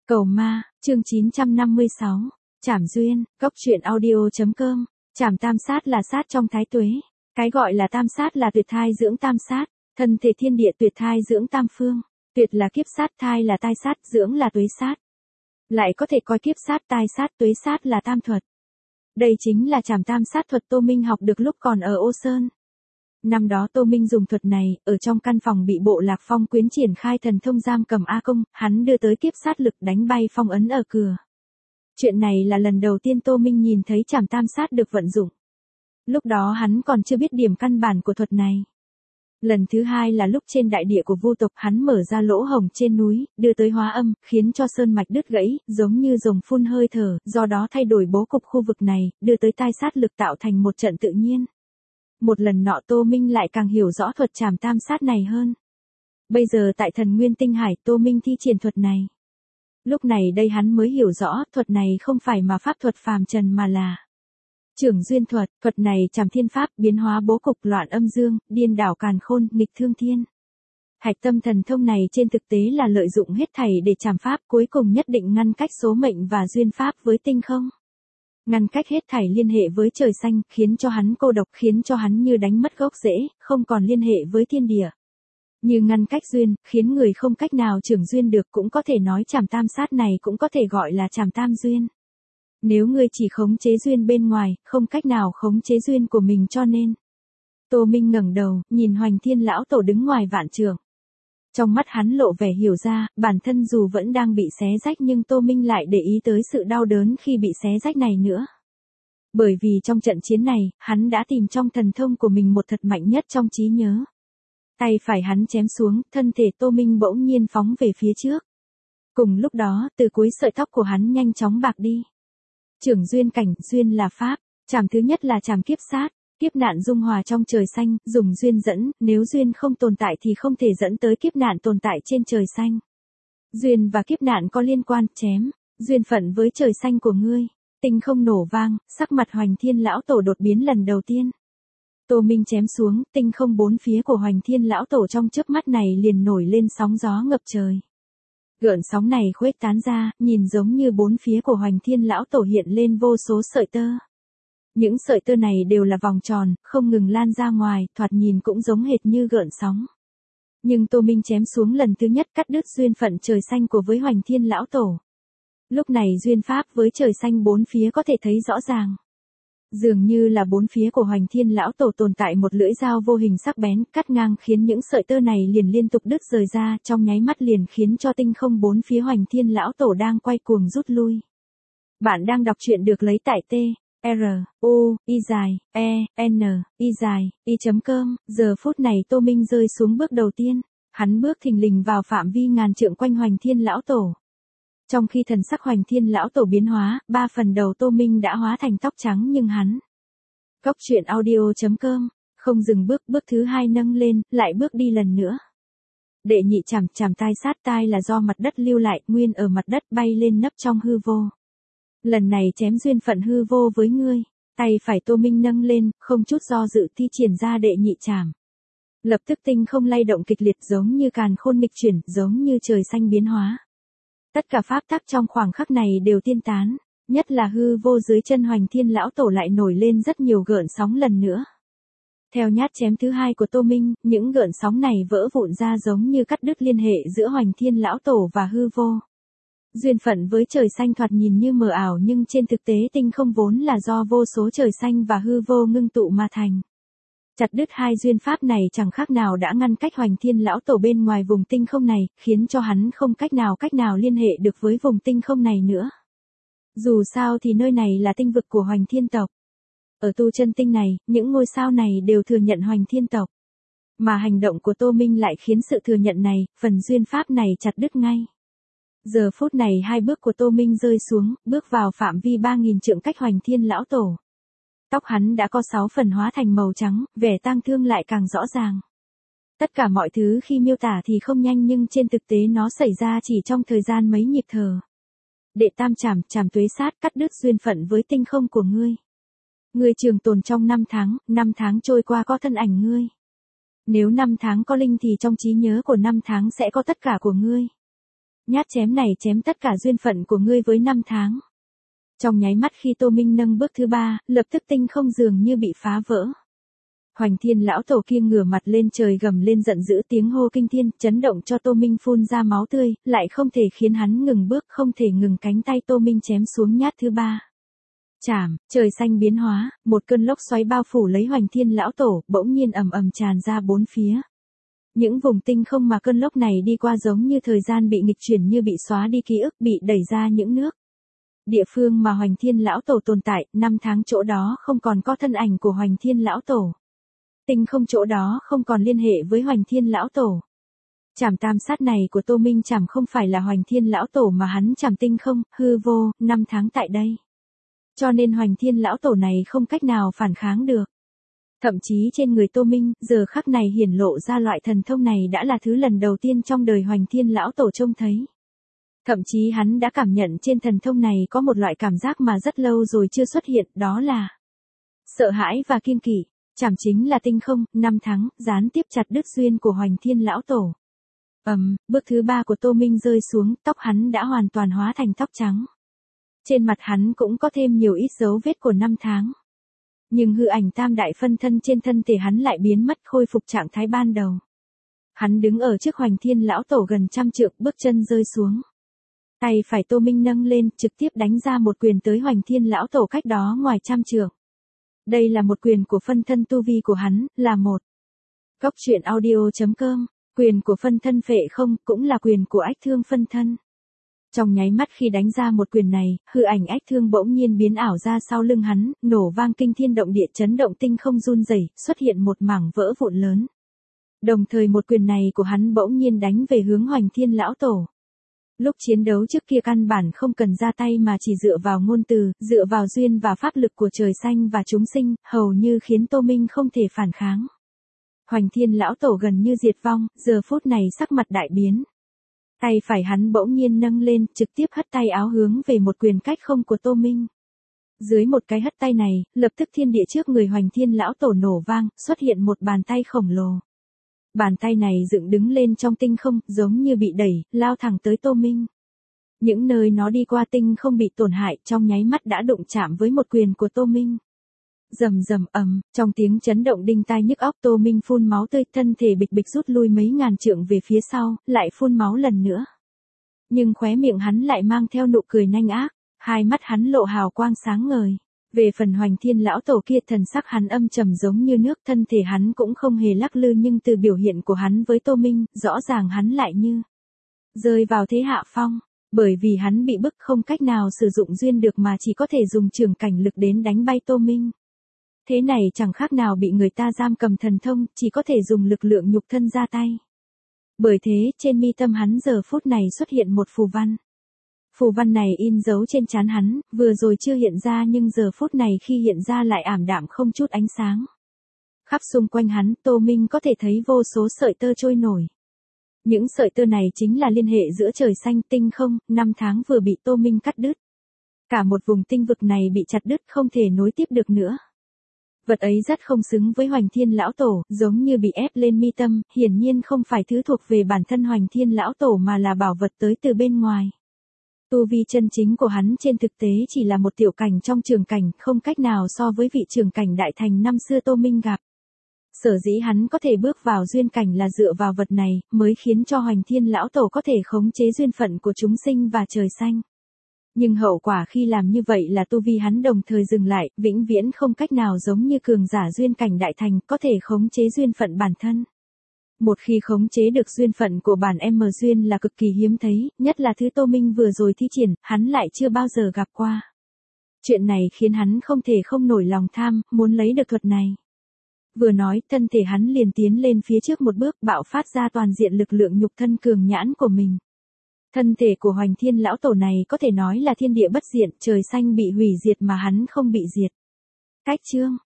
Cầu ma, chương 956. Trảm duyên, góc truyện audio.com. Trảm tam sát là sát trong thái tuế. Cái gọi là tam sát là tuyệt thai dưỡng tam sát, thân thể thiên địa tuyệt thai dưỡng tam phương. Tuyệt là kiếp sát, thai là tai sát, dưỡng là tuế sát. Lại có thể coi kiếp sát, tai sát, tuế sát là tam thuật. Đây chính là trảm tam sát thuật Tô Minh học được lúc còn ở Ô Sơn. Năm đó Tô Minh dùng thuật này, ở trong căn phòng bị bộ Lạc Phong quyến triển khai thần thông giam cầm A Công, hắn đưa tới kiếp sát lực đánh bay phong ấn ở cửa. Chuyện này là lần đầu tiên Tô Minh nhìn thấy trảm tam sát được vận dụng. Lúc đó hắn còn chưa biết điểm căn bản của thuật này. Lần thứ hai là lúc trên đại địa của Vu tộc hắn mở ra lỗ hổng trên núi, đưa tới hóa âm, khiến cho sơn mạch đứt gãy, giống như rồng phun hơi thở, do đó thay đổi bố cục khu vực này, đưa tới tai sát lực tạo thành một trận tự nhiên. Một lần nọ Tô Minh lại càng hiểu rõ thuật trảm tam sát này hơn. Bây giờ tại Thần Nguyên Tinh Hải Tô Minh thi triển thuật này. Lúc này đây hắn mới hiểu rõ thuật này không phải mà pháp thuật phàm trần mà là Trưởng duyên thuật. Thuật này trảm thiên pháp, biến hóa bố cục, loạn âm dương, điên đảo càn khôn, nghịch thương thiên. Hạch tâm thần thông này trên thực tế là lợi dụng hết thảy để trảm pháp, cuối cùng nhất định ngăn cách số mệnh và duyên pháp với tinh không. Ngăn cách hết thảy liên hệ với trời xanh, khiến cho hắn cô độc, khiến cho hắn như đánh mất gốc rễ, không còn liên hệ với thiên địa. Như ngăn cách duyên, khiến người không cách nào trưởng duyên được, cũng có thể nói trảm tam sát này cũng có thể gọi là trảm tam duyên. Nếu ngươi chỉ khống chế duyên bên ngoài, không cách nào khống chế duyên của mình cho nên. Tô Minh ngẩng đầu, nhìn Hoành Thiên lão tổ đứng ngoài vạn trượng. Trong mắt hắn lộ vẻ hiểu ra, bản thân dù vẫn đang bị xé rách nhưng Tô Minh lại để ý tới sự đau đớn khi bị xé rách này nữa. Bởi vì trong trận chiến này, hắn đã tìm trong thần thông của mình một thật mạnh nhất trong trí nhớ. Tay phải hắn chém xuống, thân thể Tô Minh bỗng nhiên phóng về phía trước. Cùng lúc đó, từ cuối sợi tóc của hắn nhanh chóng bạc đi. Trưởng duyên cảnh, duyên là pháp, trảm thứ nhất là trảm kiếp sát. Kiếp nạn dung hòa trong trời xanh, dùng duyên dẫn, nếu duyên không tồn tại thì không thể dẫn tới kiếp nạn tồn tại trên trời xanh. Duyên và kiếp nạn có liên quan, chém, duyên phận với trời xanh của ngươi. Tinh không nổ vang, sắc mặt Hoành Thiên lão tổ đột biến lần đầu tiên. Tô Minh chém xuống, tinh không bốn phía của Hoành Thiên lão tổ trong chớp mắt này liền nổi lên sóng gió ngập trời. Gợn sóng này khuếch tán ra, nhìn giống như bốn phía của Hoành Thiên lão tổ hiện lên vô số sợi tơ. Những sợi tơ này đều là vòng tròn, không ngừng lan ra ngoài, thoạt nhìn cũng giống hệt như gợn sóng. Nhưng Tô Minh chém xuống lần thứ nhất cắt đứt duyên phận trời xanh của với Hoành Thiên lão tổ. Lúc này duyên pháp với trời xanh bốn phía có thể thấy rõ ràng. Dường như là bốn phía của Hoành Thiên lão tổ tồn tại một lưỡi dao vô hình sắc bén, cắt ngang khiến những sợi tơ này liền liên tục đứt rời ra, trong nháy mắt liền khiến cho tinh không bốn phía Hoành Thiên lão tổ đang quay cuồng rút lui. Bạn đang đọc truyện được lấy tại TRU-I-E-N-I-I.com. Giờ phút này Tô Minh rơi xuống bước đầu tiên, hắn bước thình lình vào phạm vi ngàn trượng quanh Hoành Thiên lão tổ. Trong khi thần sắc Hoành Thiên lão tổ biến hóa, 3 phần đầu Tô Minh đã hóa thành tóc trắng nhưng hắn. Góc truyện audio.com, không dừng bước thứ hai nâng lên, lại bước đi lần nữa. Đệ nhị trảm tai sát, tai là do mặt đất lưu lại, nguyên ở mặt đất bay lên nấp trong hư vô. Lần này chém duyên phận hư vô với ngươi, tay phải Tô Minh nâng lên, không chút do dự thi triển ra đệ nhị trảm. Lập tức tinh không lay động kịch liệt giống như càn khôn nghịch chuyển, giống như trời xanh biến hóa. Tất cả pháp tắc trong khoảng khắc này đều tiên tán, nhất là hư vô dưới chân Hoành Thiên lão tổ lại nổi lên rất nhiều gợn sóng lần nữa. Theo nhát chém thứ hai của Tô Minh, những gợn sóng này vỡ vụn ra giống như cắt đứt liên hệ giữa Hoành Thiên lão tổ và hư vô. Duyên phận với trời xanh thoạt nhìn như mờ ảo nhưng trên thực tế tinh không vốn là do vô số trời xanh và hư vô ngưng tụ mà thành. Chặt đứt hai duyên pháp này chẳng khác nào đã ngăn cách Hoành Thiên lão tổ bên ngoài vùng tinh không này, khiến cho hắn không cách nào liên hệ được với vùng tinh không này nữa. Dù sao thì nơi này là tinh vực của Hoành Thiên tộc. Ở tu chân tinh này, những ngôi sao này đều thừa nhận Hoành Thiên tộc. Mà hành động của Tô Minh lại khiến sự thừa nhận này, phần duyên pháp này chặt đứt ngay. Giờ phút này hai bước của Tô Minh rơi xuống, bước vào phạm vi 3.000 trượng cách Hoành Thiên lão tổ. Tóc hắn đã có 6 phần hóa thành màu trắng, vẻ tang thương lại càng rõ ràng. Tất cả mọi thứ khi miêu tả thì không nhanh nhưng trên thực tế nó xảy ra chỉ trong thời gian mấy nhịp thở. Đệ tam trảm tuế sát, cắt đứt duyên phận với tinh không của ngươi. Ngươi trường tồn trong 5 tháng trôi qua có thân ảnh ngươi. Nếu 5 tháng có linh thì trong trí nhớ của 5 tháng sẽ có tất cả của ngươi. Nhát chém này chém tất cả duyên phận của ngươi với năm tháng. Trong nháy mắt khi Tô Minh nâng bước thứ 3, lập tức tinh không dường như bị phá vỡ. Hoành Thiên lão tổ kia ngửa mặt lên trời gầm lên giận dữ, tiếng hô kinh thiên, chấn động cho Tô Minh phun ra máu tươi, lại không thể khiến hắn ngừng bước, không thể ngừng cánh tay Tô Minh chém xuống nhát thứ 3. Chảm, trời xanh biến hóa, một cơn lốc xoáy bao phủ lấy Hoành Thiên lão tổ, bỗng nhiên ầm ầm tràn ra bốn phía. Những vùng tinh không mà cơn lốc này đi qua giống như thời gian bị nghịch chuyển, như bị xóa đi ký ức, bị đẩy ra những nước. Địa phương mà Hoành Thiên lão tổ tồn tại, năm tháng chỗ đó không còn có thân ảnh của Hoành Thiên lão tổ. Tinh không chỗ đó không còn liên hệ với Hoành Thiên lão tổ. Chảm tam sát này của Tô Minh chảm không phải là Hoành Thiên lão tổ mà hắn chảm tinh không, hư vô, năm tháng tại đây. Cho nên Hoành Thiên lão tổ này không cách nào phản kháng được. Thậm chí trên người Tô Minh, giờ khắc này hiển lộ ra loại thần thông này đã là thứ lần đầu tiên trong đời Hoành Thiên lão tổ trông thấy. Thậm chí hắn đã cảm nhận trên thần thông này có một loại cảm giác mà rất lâu rồi chưa xuất hiện, đó là sợ hãi và kiêng kỵ. Chảm chính là tinh không, năm tháng, gián tiếp chặt đứt duyên của Hoành Thiên lão tổ. Bước thứ 3 của Tô Minh rơi xuống, tóc hắn đã hoàn toàn hóa thành tóc trắng. Trên mặt hắn cũng có thêm nhiều ít dấu vết của năm tháng. Nhưng hư ảnh tam đại phân thân trên thân thể hắn lại biến mất, khôi phục trạng thái ban đầu. Hắn đứng ở trước Hoành Thiên lão tổ gần trăm trượng, bước chân rơi xuống. Tay phải Tô Minh nâng lên, trực tiếp đánh ra một quyền tới Hoành Thiên lão tổ cách đó ngoài trăm trượng. Đây là một quyền của phân thân tu vi của hắn, là một. Góc truyện audio.com, quyền của phân thân phệ không, cũng là quyền của ách thương phân thân. Trong nháy mắt khi đánh ra một quyền này, hư ảnh ách thương bỗng nhiên biến ảo ra sau lưng hắn, nổ vang kinh thiên động địa, chấn động tinh không run rẩy, xuất hiện một mảng vỡ vụn lớn. Đồng thời một quyền này của hắn bỗng nhiên đánh về hướng Hoành Thiên lão tổ. Lúc chiến đấu trước kia căn bản không cần ra tay mà chỉ dựa vào ngôn từ, dựa vào duyên và pháp lực của trời xanh và chúng sinh, hầu như khiến Tô Minh không thể phản kháng. Hoành Thiên lão tổ gần như diệt vong, giờ phút này sắc mặt đại biến. Tay phải hắn bỗng nhiên nâng lên, trực tiếp hất tay áo hướng về một quyền cách không của Tô Minh. Dưới một cái hất tay này, lập tức thiên địa trước người Hoành Thiên lão tổ nổ vang, xuất hiện một bàn tay khổng lồ. Bàn tay này dựng đứng lên trong tinh không, giống như bị đẩy, lao thẳng tới Tô Minh. Những nơi nó đi qua tinh không bị tổn hại, trong nháy mắt đã đụng chạm với một quyền của Tô Minh. Rầm rầm trong tiếng chấn động đinh tai nhức óc, Tô Minh phun máu tươi, thân thể bịch bịch rút lui mấy ngàn trượng về phía sau, lại phun máu lần nữa. Nhưng khóe miệng hắn lại mang theo nụ cười nanh ác, hai mắt hắn lộ hào quang sáng ngời. Về phần Hoành Thiên lão tổ kia, thần sắc hắn âm trầm giống như nước, thân thể hắn cũng không hề lắc lư, nhưng từ biểu hiện của hắn với Tô Minh, rõ ràng hắn lại như rơi vào thế hạ phong, bởi vì hắn bị bức không cách nào sử dụng duyên được mà chỉ có thể dùng trường cảnh lực đến đánh bay Tô Minh. Thế này chẳng khác nào bị người ta giam cầm thần thông, chỉ có thể dùng lực lượng nhục thân ra tay. Bởi thế, trên mi tâm hắn giờ phút này xuất hiện một phù văn. Phù văn này in dấu trên trán hắn, vừa rồi chưa hiện ra nhưng giờ phút này khi hiện ra lại ảm đạm không chút ánh sáng. Khắp xung quanh hắn, Tô Minh có thể thấy vô số sợi tơ trôi nổi. Những sợi tơ này chính là liên hệ giữa trời xanh, tinh không, năm tháng vừa bị Tô Minh cắt đứt. Cả một vùng tinh vực này bị chặt đứt, không thể nối tiếp được nữa. Vật ấy rất không xứng với Hoành Thiên lão tổ, giống như bị ép lên mi tâm, hiển nhiên không phải thứ thuộc về bản thân Hoành Thiên lão tổ mà là bảo vật tới từ bên ngoài. Tu vi chân chính của hắn trên thực tế chỉ là một tiểu cảnh trong trường cảnh, không cách nào so với vị trường cảnh đại thành năm xưa Tô Minh gặp. Sở dĩ hắn có thể bước vào duyên cảnh là dựa vào vật này, mới khiến cho Hoành Thiên lão tổ có thể khống chế duyên phận của chúng sinh và trời xanh. Nhưng hậu quả khi làm như vậy là tu vi hắn đồng thời dừng lại, vĩnh viễn không cách nào giống như cường giả duyên cảnh đại thành, có thể khống chế duyên phận bản thân. Một khi khống chế được duyên phận của bản M duyên là cực kỳ hiếm thấy, nhất là thứ Tô Minh vừa rồi thi triển, hắn lại chưa bao giờ gặp qua. Chuyện này khiến hắn không thể không nổi lòng tham, muốn lấy được thuật này. Vừa nói, thân thể hắn liền tiến lên phía trước một bước, bạo phát ra toàn diện lực lượng nhục thân cường nhãn của mình. Thân thể của Hoành Thiên lão tổ này có thể nói là thiên địa bất diệt, trời xanh bị hủy diệt mà hắn không bị diệt. Cách chương